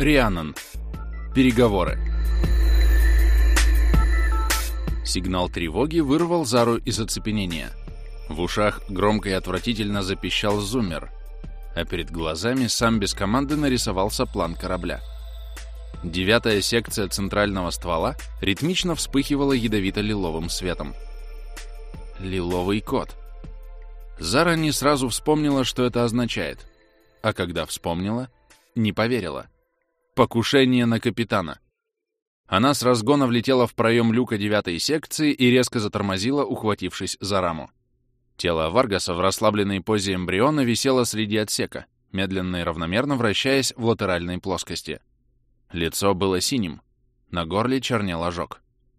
Рианон. Переговоры. Сигнал тревоги вырвал Зару из оцепенения. В ушах громко и отвратительно запищал зуммер, а перед глазами сам без команды нарисовался план корабля. 9-я секция центрального ствола ритмично вспыхивала ядовито-лиловым светом. Лиловый код. Зара не сразу вспомнила, что это означает, а когда вспомнила, не поверила. Покушение на капитана. Она с разгона влетела в проем люка 9-й секции и резко затормозила, ухватившись за раму. Тело Варгаса в расслабленной позе эмбриона висело среди отсека, медленно и равномерно вращаясь в латеральной плоскости. Лицо было синим, на горле чернел ожог.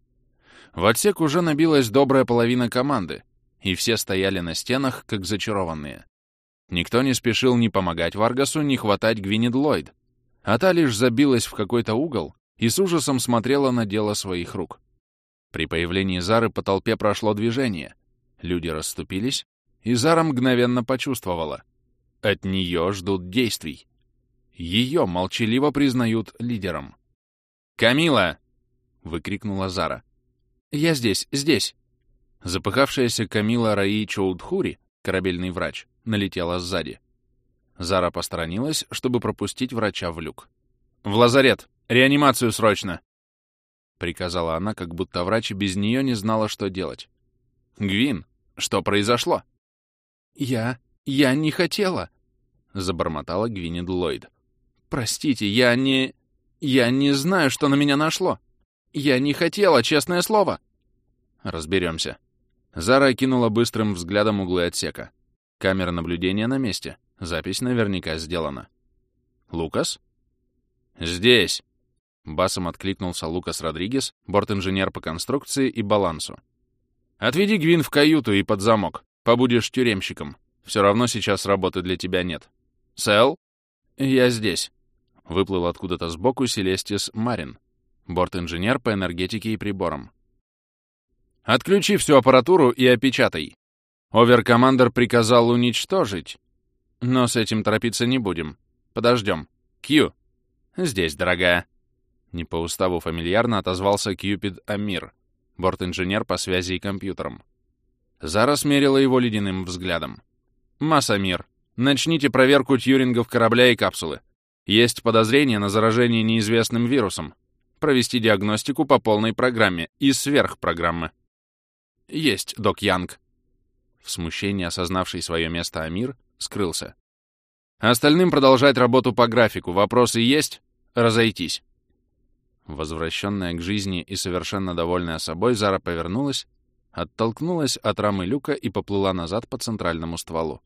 В отсек уже набилась добрая половина команды, и все стояли на стенах, как зачарованные. Никто не спешил ни помогать Варгасу, ни хватать Гвинет Ллойд, а та лишь забилась в какой-то угол и с ужасом смотрела на дело своих рук. При появлении Зары по толпе прошло движение. Люди расступились, и Зара мгновенно почувствовала. От нее ждут действий. Ее молчаливо признают лидером. «Камила!» — выкрикнула Зара. «Я здесь, здесь!» Запыхавшаяся Камила Раи Чоудхури, корабельный врач, налетела сзади. Зара посторонилась, чтобы пропустить врача в люк. «В лазарет! Реанимацию срочно!» — приказала она, как будто врач без нее не знала, что делать. «Гвин, что произошло?» «Я не хотела!» — забормотала Гвинет Ллойд. «Простите, я не знаю, что на меня нашло. Я не хотела, честное слово!» «Разберемся». Зара окинула быстрым взглядом углы отсека. Камера наблюдения на месте. Запись наверняка сделана. «Лукас?» «Здесь!» Басом откликнулся Лукас Родригес, борт-инженер по конструкции и балансу. «Отведи Гвин в каюту и под замок. Побудешь тюремщиком. Все равно сейчас работы для тебя нет. Сэл?» «Я здесь», — выплыл откуда-то сбоку Селестис Марин, борт-инженер по энергетике и приборам. «Отключи всю аппаратуру и опечатай. Оверкомандер приказал уничтожить. Но с этим торопиться не будем. Подождем. Кью». «Здесь, дорогая». Не по уставу фамильярно отозвался Кьюпид Амир, борт-инженер по связи и компьютерам. Зара смерила его ледяным взглядом. «Масс Амир, начните проверку тьюрингов корабля и капсулы. Есть подозрение на заражение неизвестным вирусом. Провести диагностику по полной программе и сверхпрограммы». «Есть, док Янг». В смущении осознавший свое место Амир скрылся. «Остальным продолжать работу по графику. Вопросы есть? Разойтись». Возвращенная к жизни и совершенно довольная собой, Зара повернулась, оттолкнулась от рамы люка и поплыла назад по центральному стволу.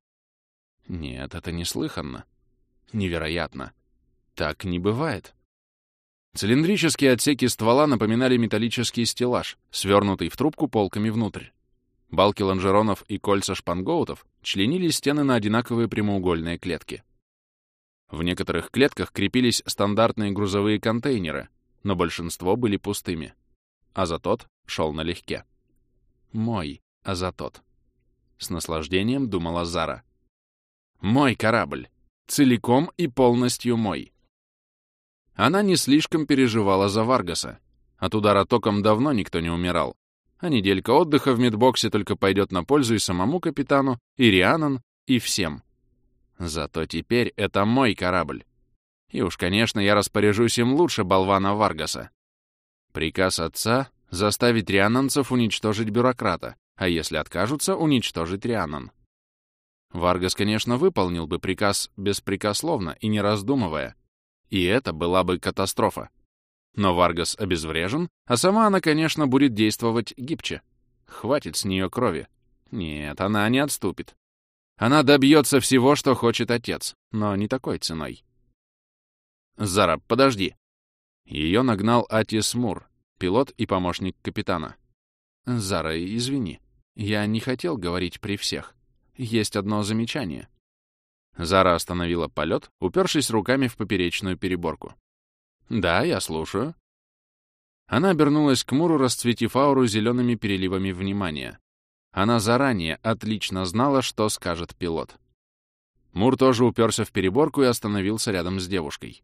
Нет, это неслыханно. Невероятно. Так не бывает. Цилиндрические отсеки ствола напоминали металлический стеллаж, свернутый в трубку полками внутрь. Балки лонжеронов и кольца шпангоутов членили стены на одинаковые прямоугольные клетки. В некоторых клетках крепились стандартные грузовые контейнеры, но большинство были пустыми. Азотот шел налегке. Мой Азотот. С наслаждением думала Зара. Мой корабль. Целиком и полностью мой. Она не слишком переживала за Варгаса. От удара током давно никто не умирал. А неделька отдыха в медбоксе только пойдет на пользу и самому капитану, и Рианон, и всем. Зато теперь это мой корабль. И уж, конечно, я распоряжусь им лучше болвана Варгаса. Приказ отца — заставить рианонцев уничтожить бюрократа, а если откажутся, уничтожить Рианон. Варгас, конечно, выполнил бы приказ беспрекословно и не раздумывая. И это была бы катастрофа. Но Варгас обезврежен, а сама она, конечно, будет действовать гибче. Хватит с нее крови. Нет, она не отступит. Она добьется всего, что хочет отец, но не такой ценой. «Зара, подожди!» Ее нагнал Атис Мур, пилот и помощник капитана. «Зара, извини, я не хотел говорить при всех. Есть одно замечание». Зара остановила полет, упершись руками в поперечную переборку. «Да, я слушаю». Она обернулась к Муру, расцветив ауру зелеными переливами внимания. Она заранее отлично знала, что скажет пилот. Мур тоже уперся в переборку и остановился рядом с девушкой.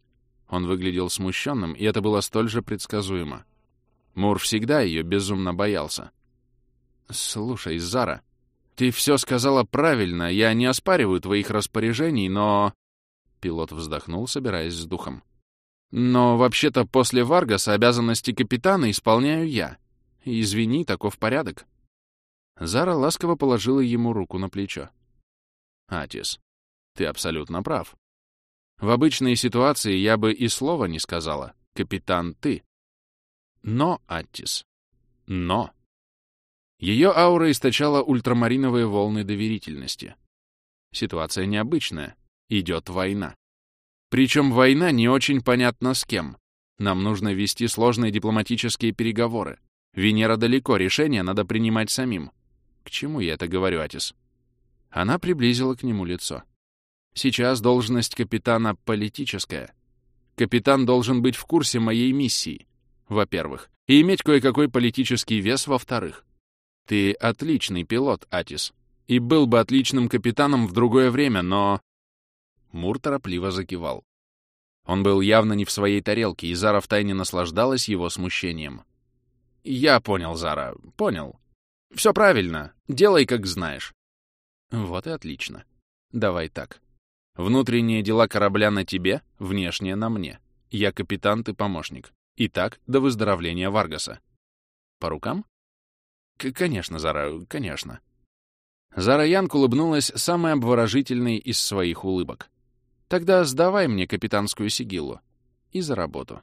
Он выглядел смущенным, и это было столь же предсказуемо. Мур всегда ее безумно боялся. «Слушай, Зара, ты все сказала правильно, я не оспариваю твоих распоряжений, но...» Пилот вздохнул, собираясь с духом. «Но вообще-то после Варгаса обязанности капитана исполняю я. Извини, таков порядок». Зара ласково положила ему руку на плечо. «Атис, ты абсолютно прав. В обычной ситуации я бы и слова не сказала. Капитан, ты. Но, Аттис, но...» Ее аура источала ультрамариновые волны доверительности. Ситуация необычная. Идет война. Причем война не очень понятна с кем. Нам нужно вести сложные дипломатические переговоры. Венера далеко, решение надо принимать самим. К чему я это говорю, Атис? Она приблизила к нему лицо. Сейчас должность капитана политическая. Капитан должен быть в курсе моей миссии, во-первых, и иметь кое-какой политический вес, во-вторых. Ты отличный пилот, Атис, и был бы отличным капитаном в другое время, но... Мур торопливо закивал. Он был явно не в своей тарелке, и Зара втайне наслаждалась его смущением. «Я понял, Зара, понял. Все правильно, делай, как знаешь». «Вот и отлично. Давай так. Внутренние дела корабля на тебе, внешние на мне. Я капитан, ты помощник. И так до выздоровления Варгаса. По рукам?» «Конечно, Зара, конечно». Зара Янг улыбнулась самой обворожительной из своих улыбок. «Тогда сдавай мне капитанскую сигиллу. И за работу».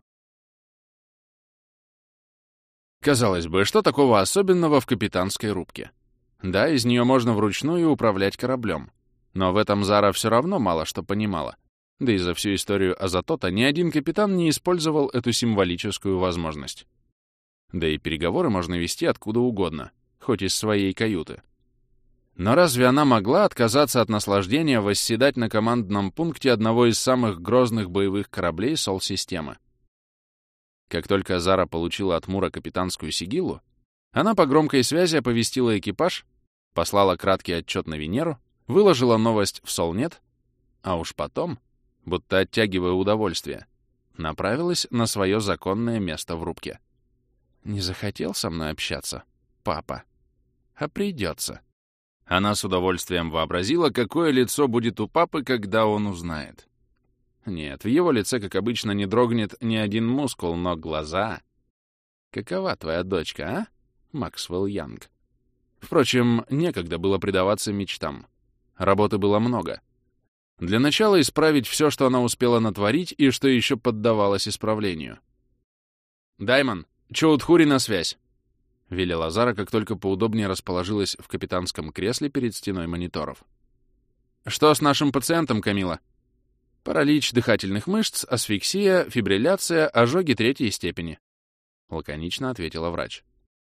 Казалось бы, что такого особенного в капитанской рубке? Да, из нее можно вручную управлять кораблем. Но в этом Зара все равно мало что понимала. Да и за всю историю Азатота ни один капитан не использовал эту символическую возможность. Да и переговоры можно вести откуда угодно, хоть из своей каюты. Но разве она могла отказаться от наслаждения восседать на командном пункте одного из самых грозных боевых кораблей Сол-системы? Как только Зара получила от Мура капитанскую сигиллу, она по громкой связи оповестила экипаж, послала краткий отчет на Венеру, выложила новость в Солнет, а уж потом, будто оттягивая удовольствие, направилась на свое законное место в рубке. «Не захотел со мной общаться, папа? А придется». Она с удовольствием вообразила, какое лицо будет у папы, когда он узнает. Нет, в его лице, как обычно, не дрогнет ни один мускул, но глаза... Какова твоя дочка, а, Максвелл Янг? Впрочем, некогда было предаваться мечтам. Работы было много. Для начала исправить все, что она успела натворить и что еще поддавалось исправлению. «Даймон, Чоудхури на связь!» — велела Зара, как только поудобнее расположилась в капитанском кресле перед стеной мониторов. «Что с нашим пациентом, Камила?» «Паралич дыхательных мышц, асфиксия, фибрилляция, ожоги третьей степени», — лаконично ответила врач.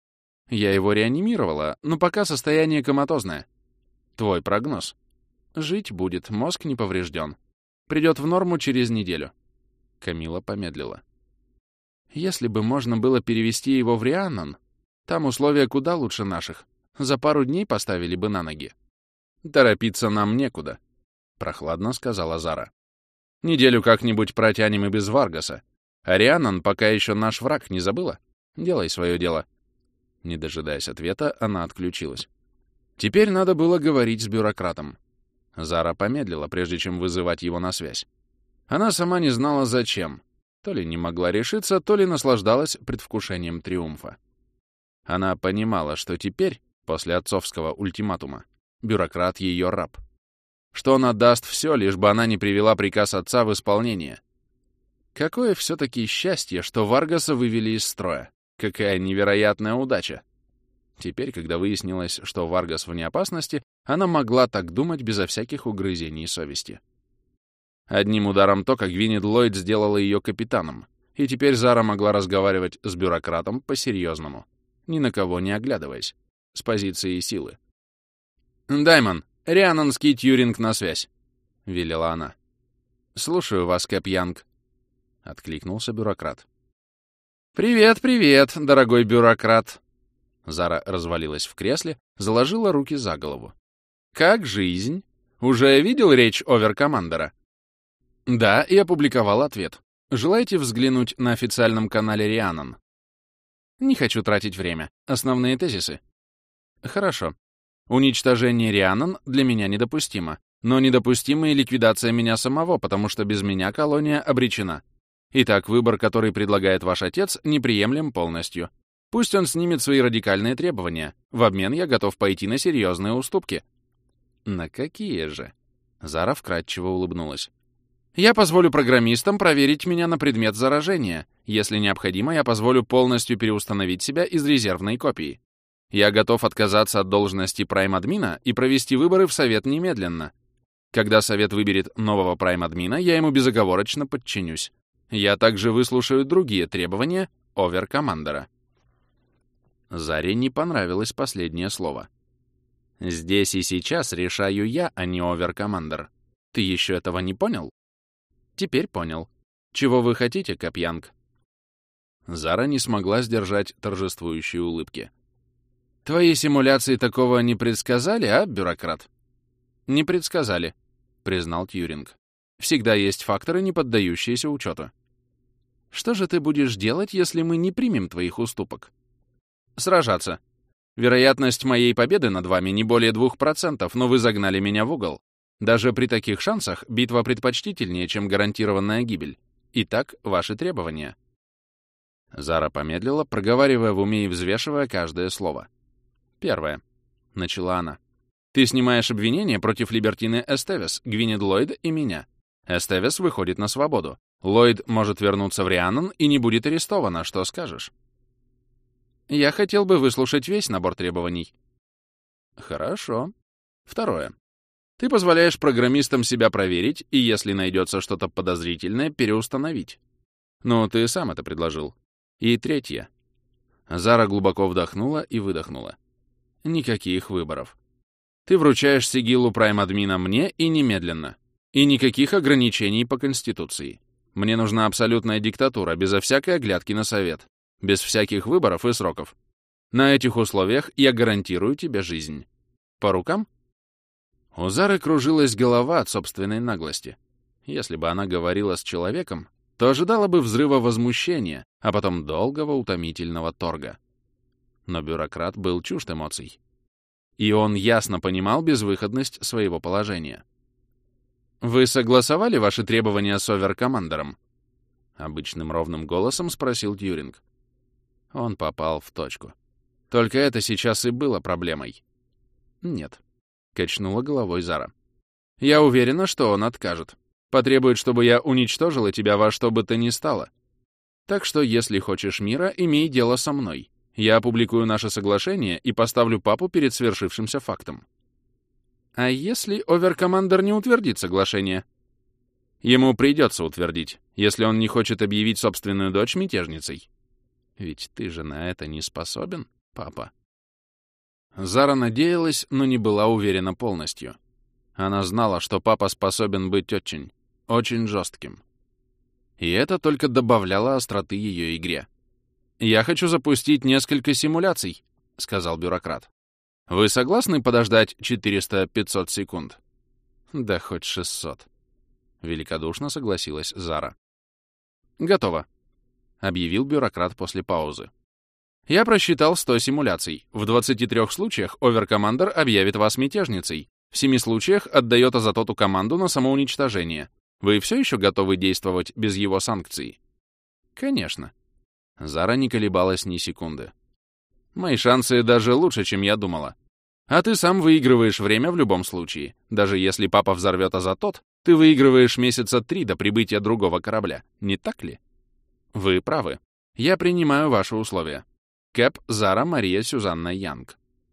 «Я его реанимировала, но пока состояние коматозное. Твой прогноз? Жить будет, мозг не поврежден. Придет в норму через неделю». Камила помедлила. «Если бы можно было перевести его в Рианнон, там условия куда лучше наших. За пару дней поставили бы на ноги». «Торопиться нам некуда», — прохладно сказала Зара. «Неделю как-нибудь протянем и без Варгаса. А Рианнон пока еще наш враг, не забыла? Делай свое дело». Не дожидаясь ответа, она отключилась. Теперь надо было говорить с бюрократом. Зара помедлила, прежде чем вызывать его на связь. Она сама не знала, зачем. То ли не могла решиться, то ли наслаждалась предвкушением триумфа. Она понимала, что теперь, после отцовского ультиматума, бюрократ ее раб. Что он отдаст все, лишь бы она не привела приказ отца в исполнение. Какое все-таки счастье, что Варгаса вывели из строя. Какая невероятная удача. Теперь, когда выяснилось, что Варгас вне опасности, она могла так думать безо всяких угрызений совести. Одним ударом тока Гвинет Ллойд сделала ее капитаном, и теперь Зара могла разговаривать с бюрократом по-серьезному, ни на кого не оглядываясь, с позиции силы. «Даймон, Рианнонский Тьюринг на связь», — велела она. «Слушаю вас, Кэп Янг», — откликнулся бюрократ. «Привет, привет, дорогой бюрократ!» Зара развалилась в кресле, заложила руки за голову. «Как жизнь? Уже видел речь оверкомандера?» «Да, и опубликовал ответ. Желаете взглянуть на официальном канале Рианон? Не хочу тратить время. Основные тезисы. Хорошо. Уничтожение Рианон для меня недопустимо. Но недопустима и ликвидация меня самого, потому что без меня колония обречена. Итак, выбор, который предлагает ваш отец, неприемлем полностью. Пусть он снимет свои радикальные требования. В обмен я готов пойти на серьезные уступки. На какие же? Зара вкратчиво улыбнулась. Я позволю программистам проверить меня на предмет заражения. Если необходимо, я позволю полностью переустановить себя из резервной копии. Я готов отказаться от должности прайм-админа и провести выборы в Совет немедленно. Когда Совет выберет нового прайм-админа, я ему безоговорочно подчинюсь. Я также выслушаю другие требования оверкомандера. Заре не понравилось последнее слово. Здесь и сейчас решаю я, а не оверкомандер. Ты еще этого не понял? Теперь понял. Чего вы хотите, Капьянг? Зара не смогла сдержать торжествующие улыбки. Твои симуляции такого не предсказали, а, бюрократ? Не предсказали, признал Тьюринг. Всегда есть факторы, не поддающиеся учету. Что же ты будешь делать, если мы не примем твоих уступок? Сражаться. Вероятность моей победы над вами не более 2%, но вы загнали меня в угол. Даже при таких шансах битва предпочтительнее, чем гарантированная гибель. Итак, ваши требования. Зара помедлила, проговаривая в уме и взвешивая каждое слово. Первое. Начала она. Ты снимаешь обвинение против Либертины Эстевес, Гвинет Ллойд и меня. Эстевес выходит на свободу. Ллойд может вернуться в Рианон и не будет арестована. Что скажешь? Я хотел бы выслушать весь набор требований. Хорошо. Второе. Ты позволяешь программистам себя проверить и, если найдется что-то подозрительное, переустановить. Ну, ты сам это предложил. И третье. Зара глубоко вдохнула и выдохнула. Никаких выборов. Ты вручаешь сигиллу прайм-админа мне и немедленно. И никаких ограничений по Конституции. Мне нужна абсолютная диктатура, безо всякой оглядки на совет. Без всяких выборов и сроков. На этих условиях я гарантирую тебе жизнь. По рукам? У Зары кружилась голова от собственной наглости. Если бы она говорила с человеком, то ожидала бы взрыва возмущения, а потом долгого утомительного торга. Но бюрократ был чужд эмоций. И он ясно понимал безвыходность своего положения. «Вы согласовали ваши требования с оверкомандером?» Обычным ровным голосом спросил Тьюринг. Он попал в точку. Только это сейчас и было проблемой. «Нет», — качнула головой Зара. «Я уверена, что он откажет. Потребует, чтобы я уничтожила тебя во что бы то ни стало. Так что, если хочешь мира, имей дело со мной. Я опубликую наше соглашение и поставлю папу перед свершившимся фактом». «А если оверкомандер не утвердит соглашение?» «Ему придется утвердить, если он не хочет объявить собственную дочь мятежницей. Ведь ты же на это не способен, папа». Зара надеялась, но не была уверена полностью. Она знала, что папа способен быть очень, очень жестким. И это только добавляло остроты ее игре. «Я хочу запустить несколько симуляций», — сказал бюрократ. «Вы согласны подождать 400-500 секунд?» «Да хоть 600», — великодушно согласилась Зара. «Готово», — объявил бюрократ после паузы. «Я просчитал 100 симуляций. В 23 случаях оверкомандер объявит вас мятежницей. В 7 случаях отдает Азатоту команду на самоуничтожение. Вы все еще готовы действовать без его санкций?» «Конечно». Зара не колебалась ни секунды. «Мои шансы даже лучше, чем я думала. А ты сам выигрываешь время в любом случае. Даже если папа взорвет Азатот, ты выигрываешь месяца 3 до прибытия другого корабля. Не так ли?» «Вы правы. Я принимаю ваши условия. Кэп, Зара, Мария, Сюзанна, Янг».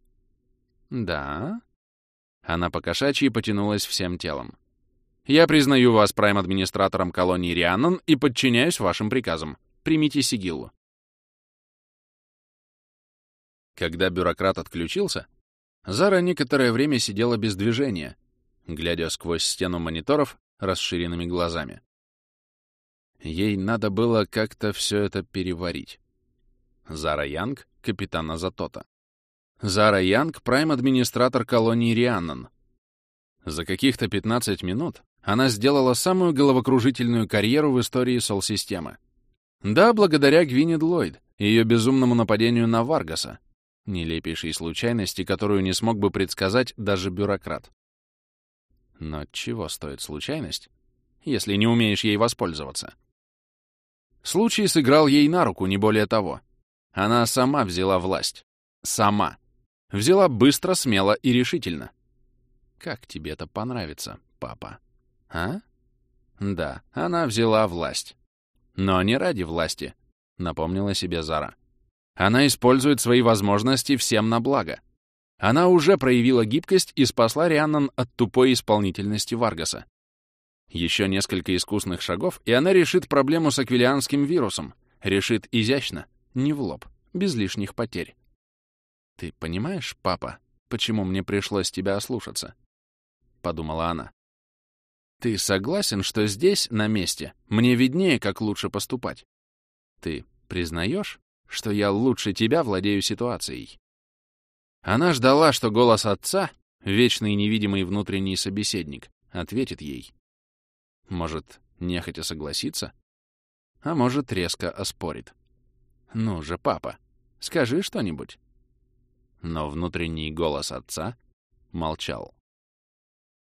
«Да?» Она по-кошачьи потянулась всем телом. «Я признаю вас прайм-администратором колонии Рианон и подчиняюсь вашим приказам. Примите сигиллу». Когда бюрократ отключился, Зара некоторое время сидела без движения, глядя сквозь стену мониторов расширенными глазами. Ей надо было как-то все это переварить. Зара Янг, капитан Азатота. Зара Янг, прайм-администратор колонии Рианон. За каких-то 15 минут она сделала самую головокружительную карьеру в истории Сол-системы. Да, благодаря Гвинет Ллойд и ее безумному нападению на Варгаса, нелепейшей случайности, которую не смог бы предсказать даже бюрократ. Но чего стоит случайность, если не умеешь ей воспользоваться? Случай сыграл ей на руку, не более того. Она сама взяла власть. Сама. Взяла быстро, смело и решительно. Как тебе это понравится, папа? А? Да, она взяла власть. Но не ради власти, напомнила себе Зара. Она использует свои возможности всем на благо. Она уже проявила гибкость и спасла Рианнан от тупой исполнительности Варгаса. Еще несколько искусных шагов, и она решит проблему с аквилианским вирусом. Решит изящно, не в лоб, без лишних потерь. «Ты понимаешь, папа, почему мне пришлось тебя ослушаться?» — подумала она. «Ты согласен, что здесь, на месте, мне виднее, как лучше поступать? Ты признаешь, что я лучше тебя владею ситуацией?» Она ждала, что голос отца, вечный невидимый внутренний собеседник, ответит ей. Может, нехотя согласится? А может, резко оспорит. «Ну же, папа, скажи что-нибудь». Но внутренний голос отца молчал.